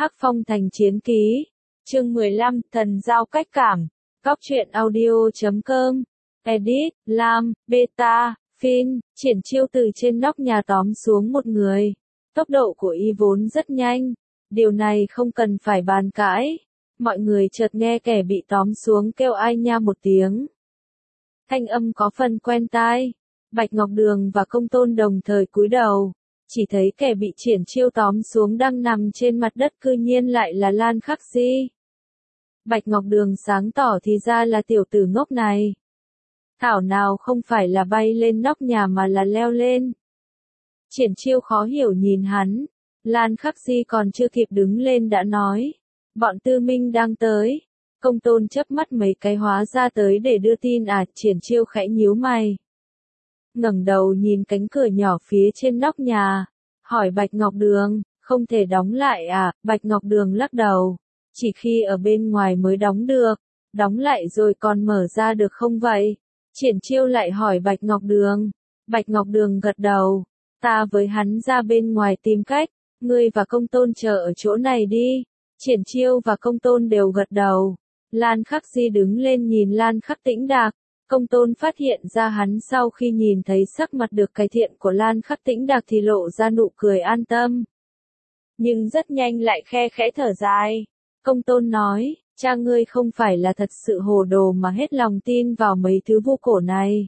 Hắc Phong Thành Chiến Ký, chương 15, Thần Giao Cách Cảm, Góc truyện audio.com, Edit, Lam, Beta, Fin, triển chiêu từ trên nóc nhà tóm xuống một người. Tốc độ của y vốn rất nhanh, điều này không cần phải bàn cãi. Mọi người chợt nghe kẻ bị tóm xuống kêu ai nha một tiếng. Thanh âm có phần quen tai. Bạch Ngọc Đường và Công Tôn đồng thời cúi đầu, chỉ thấy kẻ bị triển chiêu tóm xuống đang nằm trên mặt đất cư nhiên lại là Lan Khắc Di. Bạch Ngọc Đường sáng tỏ thì ra là tiểu tử ngốc này. Thảo nào không phải là bay lên nóc nhà mà là leo lên. Triển chiêu khó hiểu nhìn hắn, Lan Khắc Di còn chưa kịp đứng lên đã nói, bọn Tư Minh đang tới. Công Tôn chớp mắt mấy cái hóa ra tới để đưa tin à, triển chiêu khẽ nhíu mày. Ngẩng đầu nhìn cánh cửa nhỏ phía trên nóc nhà, hỏi Bạch Ngọc Đường, không thể đóng lại à? Bạch Ngọc Đường lắc đầu, chỉ khi ở bên ngoài mới đóng được, đóng lại rồi còn mở ra được không vậy? Triển chiêu lại hỏi Bạch Ngọc Đường. Bạch Ngọc Đường gật đầu, ta với hắn ra bên ngoài tìm cách, ngươi và Công Tôn chờ ở chỗ này đi. Triển chiêu và Công Tôn đều gật đầu. Lan Khắc Di đứng lên nhìn Lan Khắc Tĩnh Đạc. Công Tôn phát hiện ra hắn sau khi nhìn thấy sắc mặt được cải thiện của Lan Khắc Tĩnh Đạc thì lộ ra nụ cười an tâm. Nhưng rất nhanh lại khe khẽ thở dài. Công Tôn nói, cha ngươi không phải là thật sự hồ đồ mà hết lòng tin vào mấy thứ vu cổ này.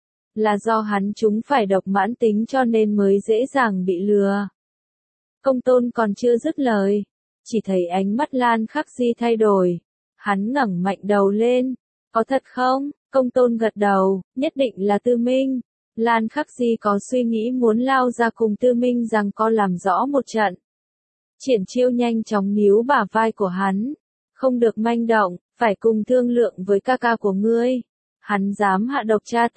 Là do hắn chúng phải độc mãn tính cho nên mới dễ dàng bị lừa. Công Tôn còn chưa dứt lời, chỉ thấy ánh mắt Lan Khắc Di thay đổi. Hắn ngẩng mạnh đầu lên, có thật không? Công Tôn gật đầu, nhất định là Tư Minh. Lan Khắc Di có suy nghĩ muốn lao ra cùng Tư Minh rằng có làm rõ một trận. Triển chiêu nhanh chóng níu bả vai của hắn. Không được manh động, phải cùng thương lượng với ca ca của ngươi. Hắn dám hạ độc cha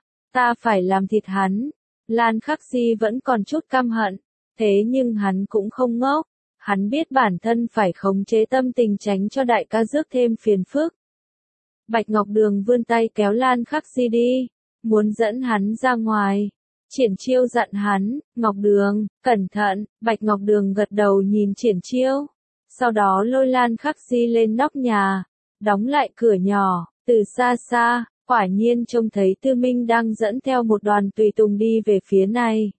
ta phải làm thịt hắn. Lan Khắc Di vẫn còn chút căm hận, thế nhưng hắn cũng không ngốc. Hắn biết bản thân phải khống chế tâm tình tránh cho đại ca rước thêm phiền phức. Bạch Ngọc Đường vươn tay kéo Lan Khắc Di đi, muốn dẫn hắn ra ngoài. Triển chiêu dặn hắn, Ngọc Đường, cẩn thận. Bạch Ngọc Đường gật đầu nhìn triển chiêu, sau đó lôi Lan Khắc Di lên nóc nhà, đóng lại cửa nhỏ. Từ xa xa, quả nhiên trông thấy Tư Minh đang dẫn theo một đoàn tùy tùng đi về phía này.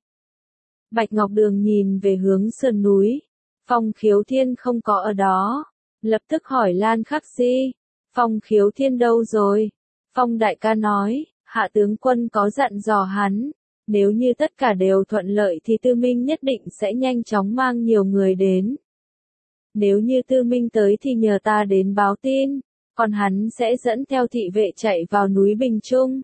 Bạch Ngọc Đường nhìn về hướng sườn núi, Phong Khiếu Thiên không có ở đó, lập tức hỏi Lan Khắc Di, Phong Khiếu Thiên đâu rồi? Phong đại ca nói, hạ tướng quân có dặn dò hắn, nếu như tất cả đều thuận lợi thì Tư Minh nhất định sẽ nhanh chóng mang nhiều người đến. Nếu như Tư Minh tới thì nhờ ta đến báo tin, còn hắn sẽ dẫn theo thị vệ chạy vào núi Bình Trung.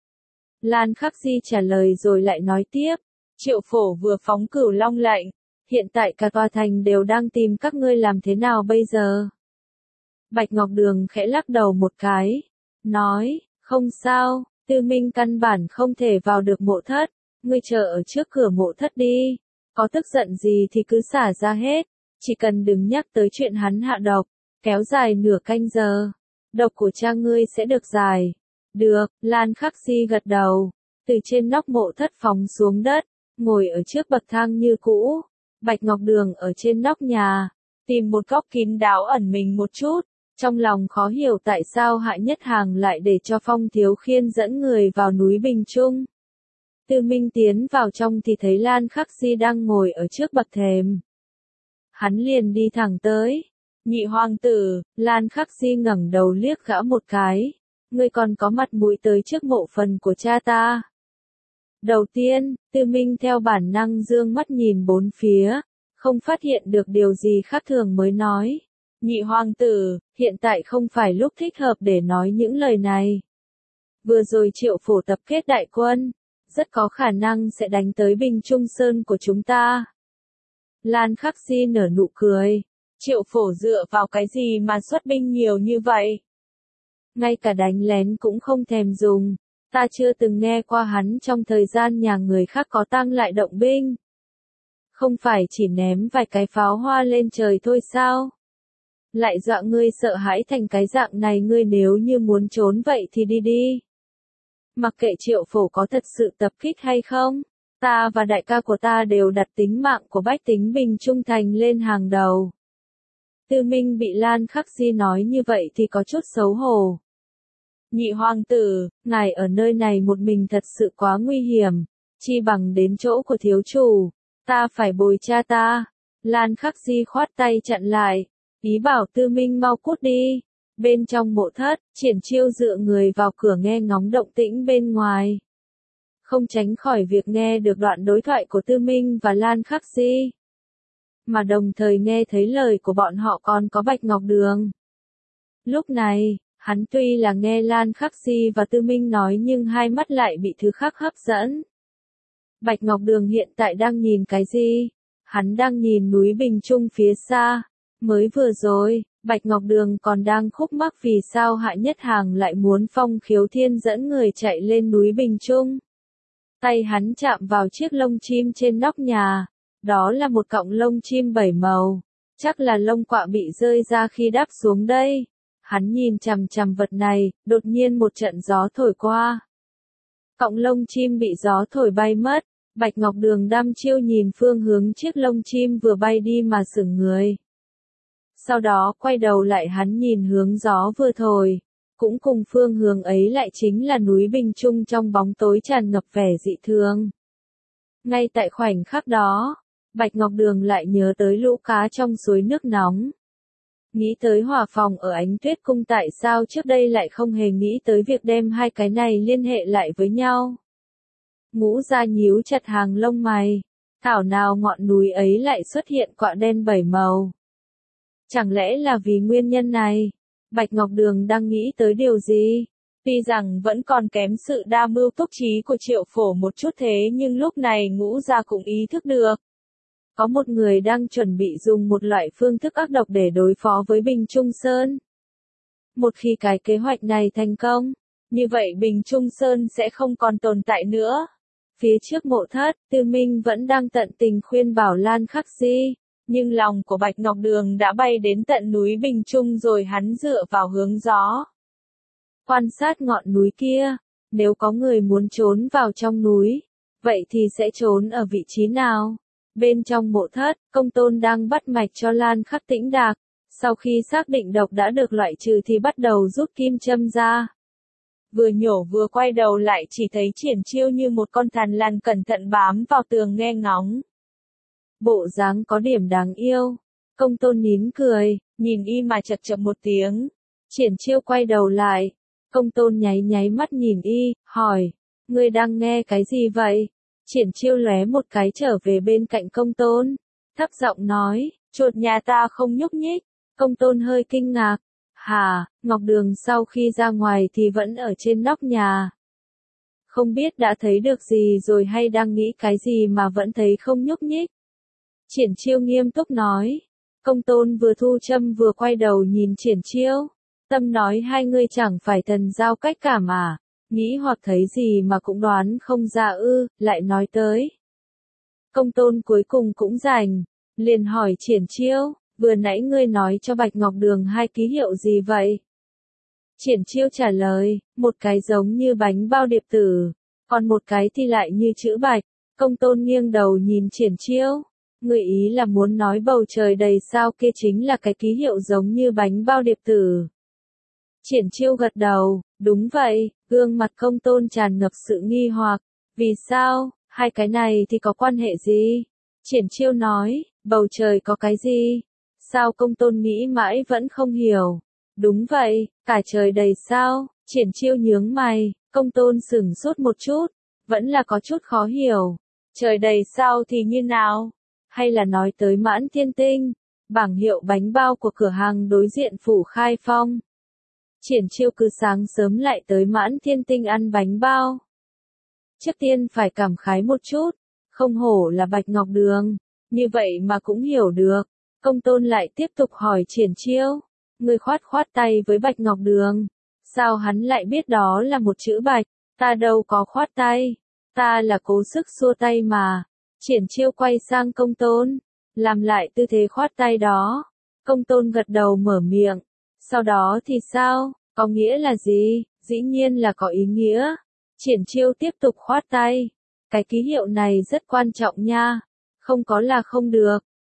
Lan Khắc Di trả lời rồi lại nói tiếp, Triệu Phổ vừa phóng Cửu Long lệnh, hiện tại cả tòa thành đều đang tìm các ngươi, làm thế nào bây giờ? Bạch Ngọc Đường khẽ lắc đầu một cái, nói, không sao, Tư Minh căn bản không thể vào được mộ thất, ngươi chờ ở trước cửa mộ thất đi, có tức giận gì thì cứ xả ra hết, chỉ cần đừng nhắc tới chuyện hắn hạ độc, kéo dài nửa canh giờ, độc của cha ngươi sẽ được giải. Được, Lan Khắc Di gật đầu, từ trên nóc mộ thất phóng xuống đất, ngồi ở trước bậc thang như cũ. Bạch Ngọc Đường ở trên nóc nhà, tìm một góc kín đáo ẩn mình một chút, trong lòng khó hiểu tại sao Hạ Nhất Hàng lại để cho Phong Thiếu Khiên dẫn người vào núi Bình Trung. Tư Minh tiến vào trong thì thấy Lan Khắc Di đang ngồi ở trước bậc thềm. Hắn liền đi thẳng tới. Nhị hoàng tử, Lan Khắc Di ngẩng đầu liếc gã một cái. Ngươi còn có mặt mũi tới trước mộ phần của cha ta. Đầu tiên, Tư Minh theo bản năng dương mắt nhìn bốn phía, không phát hiện được điều gì khác thường mới nói. Nhị hoàng tử, hiện tại không phải lúc thích hợp để nói những lời này. Vừa rồi Triệu Phổ tập kết đại quân, rất có khả năng sẽ đánh tới Bình Trung Sơn của chúng ta. Lan Khắc Di nở nụ cười. Triệu Phổ dựa vào cái gì mà xuất binh nhiều như vậy? Ngay cả đánh lén cũng không thèm dùng. Ta chưa từng nghe qua hắn trong thời gian nhà người khác có tăng lại động binh. Không phải chỉ ném vài cái pháo hoa lên trời thôi sao? Lại dọa ngươi sợ hãi thành cái dạng này, ngươi nếu như muốn trốn vậy thì đi đi. Mặc kệ Triệu Phổ có thật sự tập kích hay không, ta và đại ca của ta đều đặt tính mạng của bách tính Bình Trung Thành lên hàng đầu. Tư Minh bị Lan Khắc Di nói như vậy thì có chút xấu hổ. Nhị hoàng tử, ngài ở nơi này một mình thật sự quá nguy hiểm, chi bằng đến chỗ của thiếu chủ, ta phải bồi cha ta. Lan Khắc Di khoát tay chặn lại, ý bảo Tư Minh mau cút đi. Bên trong mộ thất, Triển Chiêu dựa người vào cửa nghe ngóng động tĩnh bên ngoài. Không tránh khỏi việc nghe được đoạn đối thoại của Tư Minh và Lan Khắc Di, mà đồng thời nghe thấy lời của bọn họ còn có Bạch Ngọc Đường. Lúc này, hắn tuy là nghe Lan Khắc Di và Tư Minh nói nhưng hai mắt lại bị thứ khác hấp dẫn. Bạch Ngọc Đường hiện tại đang nhìn cái gì? Hắn đang nhìn núi Bình Trung phía xa. Mới vừa rồi, Bạch Ngọc Đường còn đang khúc mắc vì sao Hạ Nhất Hàng lại muốn Phong Khiếu Thiên dẫn người chạy lên núi Bình Trung. Tay hắn chạm vào chiếc lông chim trên nóc nhà. Đó là một cọng lông chim 7 màu. Chắc là lông quạ bị rơi ra khi đáp xuống đây. Hắn nhìn chằm chằm vật này, đột nhiên một trận gió thổi qua. Cọng lông chim bị gió thổi bay mất. Bạch Ngọc Đường đăm chiêu nhìn phương hướng chiếc lông chim vừa bay đi mà sững người. Sau đó quay đầu lại hắn nhìn hướng gió vừa thổi. Cũng cùng phương hướng ấy lại chính là núi Bình Trung trong bóng tối tràn ngập vẻ dị thường. Ngay tại khoảnh khắc đó, Bạch Ngọc Đường lại nhớ tới lũ cá trong suối nước nóng. Nghĩ tới hỏa phòng ở Ánh Tuyết Cung, tại sao trước đây lại không hề nghĩ tới việc đem hai cái này liên hệ lại với nhau. Ngũ Gia nhíu chặt hàng lông mày, thảo nào ngọn núi ấy lại xuất hiện quạ đen 7 màu. Chẳng lẽ là vì nguyên nhân này? Bạch Ngọc Đường đang nghĩ tới điều gì? Tuy rằng vẫn còn kém sự đa mưu túc trí của Triệu Phổ một chút thế nhưng lúc này Ngũ Gia cũng ý thức được. Có một người đang chuẩn bị dùng một loại phương thức ác độc để đối phó với Bình Trung Sơn. Một khi cái kế hoạch này thành công, như vậy Bình Trung Sơn sẽ không còn tồn tại nữa. Phía trước mộ thất, Tư Minh vẫn đang tận tình khuyên bảo Lan Khắc Di, nhưng lòng của Bạch Ngọc Đường đã bay đến tận núi Bình Trung rồi hắn dựa vào hướng gió. Quan sát ngọn núi kia, nếu có người muốn trốn vào trong núi, vậy thì sẽ trốn ở vị trí nào? Bên trong mộ thất, Công Tôn đang bắt mạch cho Lan Khắc Tĩnh Đạc. Sau khi xác định độc đã được loại trừ thì bắt đầu rút kim châm ra. Vừa nhổ vừa quay đầu lại chỉ thấy Triển Chiêu như một con thằn lằn cẩn thận bám vào tường nghe ngóng. Bộ dáng có điểm đáng yêu. Công Tôn nín cười, nhìn y mà chật chật một tiếng. Triển Chiêu quay đầu lại. Công Tôn nháy nháy mắt nhìn y, hỏi, ngươi đang nghe cái gì vậy? Triển Chiêu lóe một cái trở về bên cạnh Công Tôn, thấp giọng nói, chuột nhà ta không nhúc nhích. Công Tôn hơi kinh ngạc, hả? Ngọc Đường sau khi ra ngoài thì vẫn ở trên nóc nhà. Không biết đã thấy được gì rồi hay đang nghĩ cái gì mà vẫn thấy không nhúc nhích. Triển Chiêu nghiêm túc nói. Công Tôn vừa thu châm vừa quay đầu nhìn Triển Chiêu. Tâm nói hai ngươi chẳng phải thần giao cách cảm à? Nghĩ hoặc thấy gì mà cũng đoán không ra ư, lại nói tới. Công Tôn cuối cùng cũng rảnh, liền hỏi Triển Chiêu, vừa nãy ngươi nói cho Bạch Ngọc Đường hai ký hiệu gì vậy? Triển Chiêu trả lời, một cái giống như bánh bao điệp tử, còn một cái thì lại như chữ bạch. Công Tôn nghiêng đầu nhìn Triển Chiêu, người ý là muốn nói bầu trời đầy sao kia chính là cái ký hiệu giống như bánh bao điệp tử. Triển Chiêu gật đầu, đúng vậy, gương mặt Công Tôn tràn ngập sự nghi hoặc, vì sao, hai cái này thì có quan hệ gì? Triển Chiêu nói, bầu trời có cái gì? Sao? Công Tôn nghĩ mãi vẫn không hiểu. Đúng vậy, cả trời đầy sao? Triển Chiêu nhướng mày, Công Tôn sửng sốt một chút, vẫn là có chút khó hiểu. Trời đầy sao thì như nào? Hay là nói tới Mãn Thiên Tinh, bảng hiệu bánh bao của cửa hàng đối diện Phủ Khai Phong? Triển Chiêu cứ sáng sớm lại tới Mãn Thiên Tinh ăn bánh bao. Trước tiên phải cảm khái một chút, không hổ là Bạch Ngọc Đường, như vậy mà cũng hiểu được. Công Tôn lại tiếp tục hỏi Triển Chiêu, người khoát khoát tay với Bạch Ngọc Đường, sao hắn lại biết đó là một chữ bạch? Ta đâu có khoát tay, ta là cố sức xua tay mà. Triển Chiêu quay sang Công Tôn, làm lại tư thế khoát tay đó. Công Tôn gật đầu mở miệng, sau đó thì sao, có nghĩa là gì? Dĩ nhiên là có ý nghĩa. Triển Chiêu tiếp tục khoát tay, cái ký hiệu này rất quan trọng nha, không có là không được.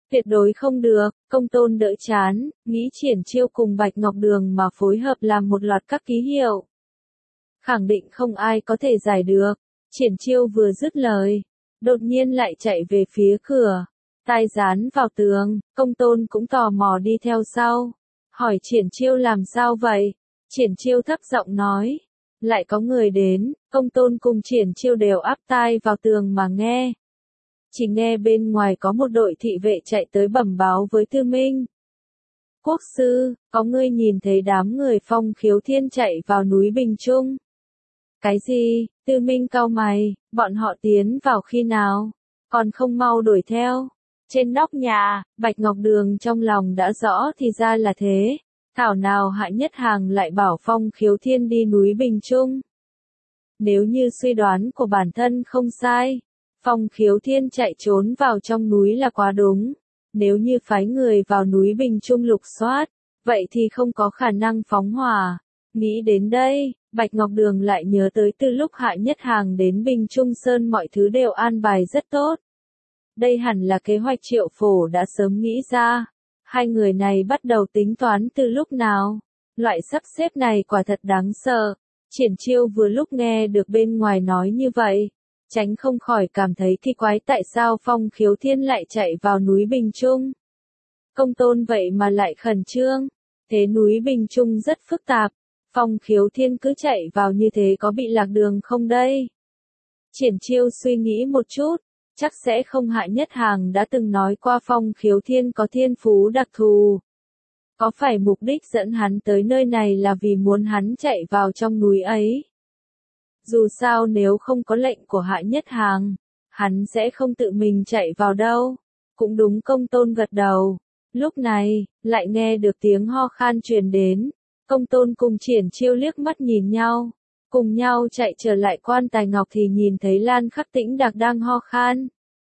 Tuyệt đối không được, Công Tôn đỡ chán, nghĩ Triển Chiêu cùng Bạch Ngọc Đường mà phối hợp làm một loạt các ký hiệu. Khẳng định không ai có thể giải được. Triển Chiêu vừa dứt lời, đột nhiên lại chạy về phía cửa, tai dán vào tường, Công Tôn cũng tò mò đi theo sau. Hỏi Triển Chiêu làm sao vậy? Triển Chiêu thấp giọng nói, lại có người đến, Công Tôn cùng Triển Chiêu đều áp tai vào tường mà nghe. Chỉ nghe bên ngoài có một đội thị vệ chạy tới bẩm báo với Tư Minh. Quốc sư, có ngươi nhìn thấy đám người Phong Khiếu Thiên chạy vào núi Bình Trung. Cái gì? Tư Minh cau mày, bọn họ tiến vào khi nào? Còn không mau đuổi theo. Trên nóc nhà, Bạch Ngọc Đường trong lòng đã rõ thì ra là thế. Thảo nào Hạ Nhất Hàng lại bảo Phong Khiếu Thiên đi núi Bình Trung. Nếu như suy đoán của bản thân không sai, Phong Khiếu Thiên chạy trốn vào trong núi là quá đúng. Nếu như phái người vào núi Bình Trung lục soát, vậy thì không có khả năng phóng hỏa. Nghĩ đến đây, Bạch Ngọc Đường lại nhớ tới từ lúc Hạ Nhất Hàng đến Bình Trung Sơn mọi thứ đều an bài rất tốt. Đây hẳn là kế hoạch Triệu Phổ đã sớm nghĩ ra. Hai người này bắt đầu tính toán từ lúc nào? Loại sắp xếp này quả thật đáng sợ. Triển Chiêu vừa lúc nghe được bên ngoài nói như vậy, tránh không khỏi cảm thấy kỳ quái tại sao Phong Khiếu Thiên lại chạy vào núi Bình Trung. Công Tôn vậy mà lại khẩn trương. Thế núi Bình Trung rất phức tạp. Phong Khiếu Thiên cứ chạy vào như thế có bị lạc đường không đây? Triển Chiêu suy nghĩ một chút, chắc sẽ không. Hạ Nhất Hàng đã từng nói qua Phong Khiếu Thiên có thiên phú đặc thù. Có phải mục đích dẫn hắn tới nơi này là vì muốn hắn chạy vào trong núi ấy? Dù sao nếu không có lệnh của Hạ Nhất Hàng, hắn sẽ không tự mình chạy vào đâu. Cũng đúng. Công Tôn gật đầu. Lúc này, lại nghe được tiếng ho khan truyền đến. Công Tôn cùng Triển Chiêu liếc mắt nhìn nhau, cùng nhau chạy trở lại quan tài ngọc thì nhìn thấy Lan Khắc Tĩnh Đạc đang ho khan.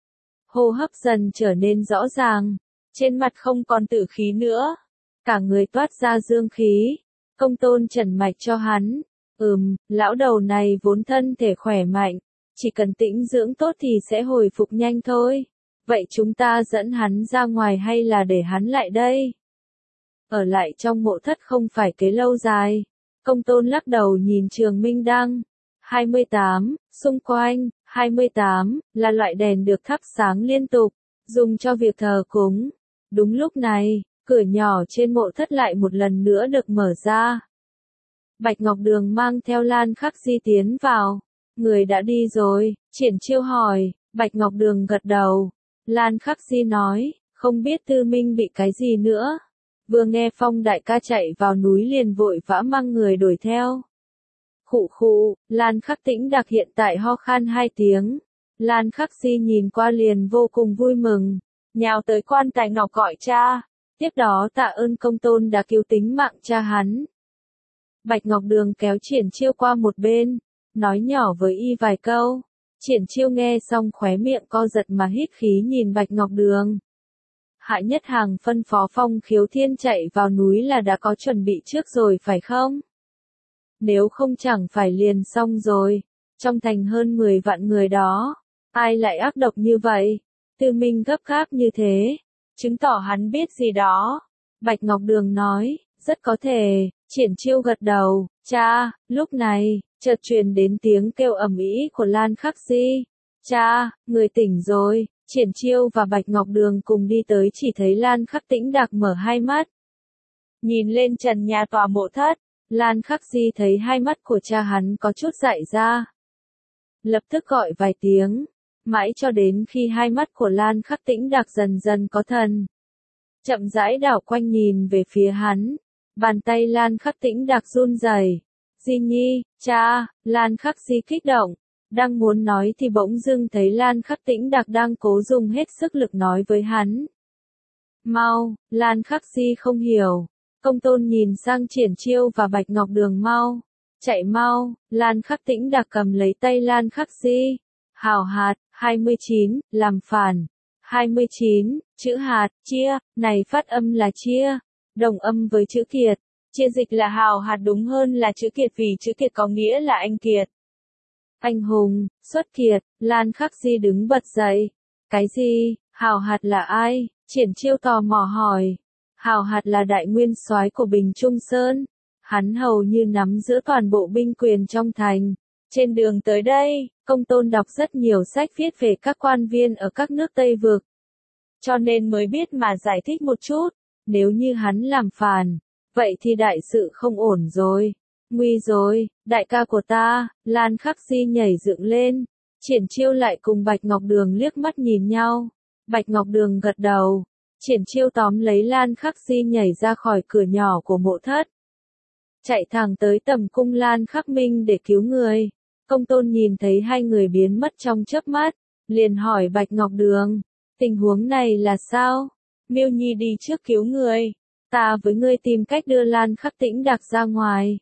Hô hấp dần trở nên rõ ràng, trên mặt không còn tử khí nữa, cả người toát ra dương khí. Công Tôn trần mạch cho hắn, lão đầu này vốn thân thể khỏe mạnh, chỉ cần tĩnh dưỡng tốt thì sẽ hồi phục nhanh thôi. Vậy chúng ta dẫn hắn ra ngoài hay là để hắn lại đây? Ở lại trong mộ thất không phải kế lâu dài. Công Tôn lắc đầu nhìn Trường Minh Đăng. 28, xung quanh, 28, là loại đèn được thắp sáng liên tục, dùng cho việc thờ cúng. Đúng lúc này, cửa nhỏ trên mộ thất lại một lần nữa được mở ra. Bạch Ngọc Đường mang theo Lan Khắc Di tiến vào. Người đã đi rồi, Triển Chiêu hỏi. Bạch Ngọc Đường gật đầu. Lan Khắc Di nói, không biết Tư Minh bị cái gì nữa. Vừa nghe Phong đại ca chạy vào núi liền vội vã mang người đuổi theo. Khụ khụ, Lan Khắc Tĩnh Đạc hiện tại ho khan 2 tiếng. Lan Khắc Di nhìn qua liền vô cùng vui mừng, nhào tới quan tài ngọc gọi cha. Tiếp đó tạ ơn Công Tôn đã cứu tính mạng cha hắn. Bạch Ngọc Đường kéo Triển Chiêu qua một bên, nói nhỏ với y vài câu. Triển Chiêu nghe xong khóe miệng co giật mà hít khí nhìn Bạch Ngọc Đường. Hạ Nhất Hàng phân phó Phong Khiếu Thiên chạy vào núi là đã có chuẩn bị trước rồi phải không? Nếu không chẳng phải liền xong rồi. Trong thành hơn 10 vạn người đó, ai lại ác độc như vậy? Tư Minh gấp gáp như thế, chứng tỏ hắn biết gì đó. Bạch Ngọc Đường nói, rất có thể. Triển Chiêu gật đầu. Cha, lúc này, chợt truyền đến tiếng kêu ầm ĩ của Lan Khắc Di. Cha, người tỉnh rồi. Triển Chiêu và Bạch Ngọc Đường cùng đi tới chỉ thấy Lan Khắc Tĩnh Đạc mở hai mắt. Nhìn lên trần nhà tòa mộ thất, Lan Khắc Di thấy hai mắt của cha hắn có chút dại ra. Lập tức gọi vài tiếng, mãi cho đến khi hai mắt của Lan Khắc Tĩnh Đạc dần dần có thần. Chậm rãi đảo quanh nhìn về phía hắn, bàn tay Lan Khắc Tĩnh Đạc run rẩy. Di Nhi, cha, Lan Khắc Di kích động. Đang muốn nói thì bỗng dưng thấy Lan Khắc Tĩnh Đạc đang cố dùng hết sức lực nói với hắn. Mau, Lan Khắc Di không hiểu. Công Tôn nhìn sang Triển Chiêu và Bạch Ngọc Đường mau. Chạy mau, Lan Khắc Tĩnh Đạc cầm lấy tay Lan Khắc Di. Hào hạt, 29, làm phản. 29, chữ hạt, chia, này phát âm là chia. Đồng âm với chữ kiệt. Chia dịch là hào hạt đúng hơn là chữ kiệt vì chữ kiệt có nghĩa là anh kiệt. Anh hùng, xuất kiệt, Lan Khắc Di đứng bật dậy. Cái gì? Hào Hạt là ai? Triển Chiêu tò mò hỏi. Hào Hạt là đại nguyên soái của Bình Trung Sơn. Hắn hầu như nắm giữ toàn bộ binh quyền trong thành. Trên đường tới đây, Công Tôn đọc rất nhiều sách viết về các quan viên ở các nước Tây Vực. Cho nên mới biết mà giải thích một chút. Nếu như hắn làm phản, vậy thì đại sự không ổn rồi. Nguy rồi, đại ca của ta. Lan Khắc Di nhảy dựng lên. Triển Chiêu lại cùng Bạch Ngọc Đường liếc mắt nhìn nhau. Bạch Ngọc Đường gật đầu. Triển Chiêu tóm lấy Lan Khắc Di nhảy ra khỏi cửa nhỏ của mộ thất. Chạy thẳng tới tầm cung Lan Khắc Minh để cứu người. Công Tôn nhìn thấy hai người biến mất trong chớp mắt, liền hỏi Bạch Ngọc Đường, tình huống này là sao? Miêu Nhi đi trước cứu người, ta với ngươi tìm cách đưa Lan Khắc Tĩnh Đặc ra ngoài.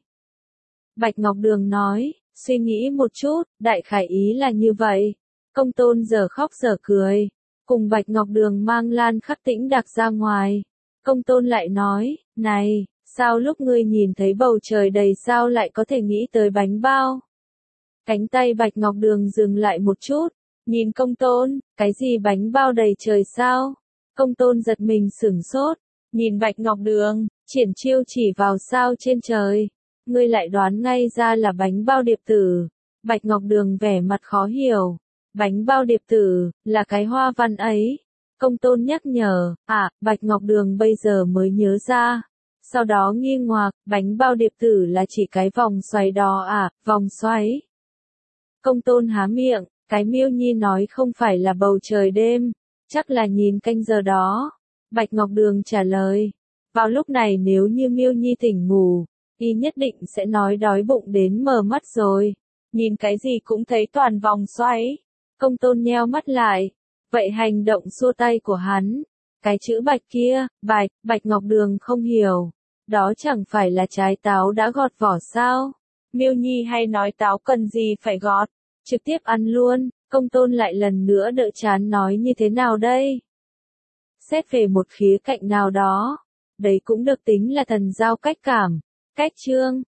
Bạch Ngọc Đường nói, suy nghĩ một chút, đại khái ý là như vậy. Công Tôn giờ khóc giờ cười, cùng Bạch Ngọc Đường mang Lan Khắc Tĩnh Đặc ra ngoài. Công Tôn lại nói, này, sao lúc ngươi nhìn thấy bầu trời đầy sao lại có thể nghĩ tới bánh bao? Cánh tay Bạch Ngọc Đường dừng lại một chút, nhìn Công Tôn, cái gì bánh bao đầy trời sao? Công Tôn giật mình sửng sốt, nhìn Bạch Ngọc Đường, Triển Chiêu chỉ vào sao trên trời. Ngươi lại đoán ngay ra là bánh bao điệp tử. Bạch Ngọc Đường vẻ mặt khó hiểu. Bánh bao điệp tử, là cái hoa văn ấy. Công Tôn nhắc nhở, Bạch Ngọc Đường bây giờ mới nhớ ra. Sau đó nghi ngoạc, bánh bao điệp tử là chỉ cái vòng xoáy đó vòng xoáy. Công Tôn há miệng, cái Miêu Nhi nói không phải là bầu trời đêm, chắc là nhìn canh giờ đó. Bạch Ngọc Đường trả lời, vào lúc này nếu như Miêu Nhi tỉnh ngủ, y nhất định sẽ nói đói bụng đến mờ mắt rồi. Nhìn cái gì cũng thấy toàn vòng xoáy. Công Tôn nheo mắt lại. Vậy hành động xua tay của hắn, cái chữ bạch kia, Bạch Ngọc Đường không hiểu. Đó chẳng phải là trái táo đã gọt vỏ sao? Miêu Nhi hay nói táo cần gì phải gọt, trực tiếp ăn luôn. Công Tôn lại lần nữa đỡ chán nói như thế nào đây? Xét về một khía cạnh nào đó, đấy cũng được tính là thần giao cách cảm. Cách chương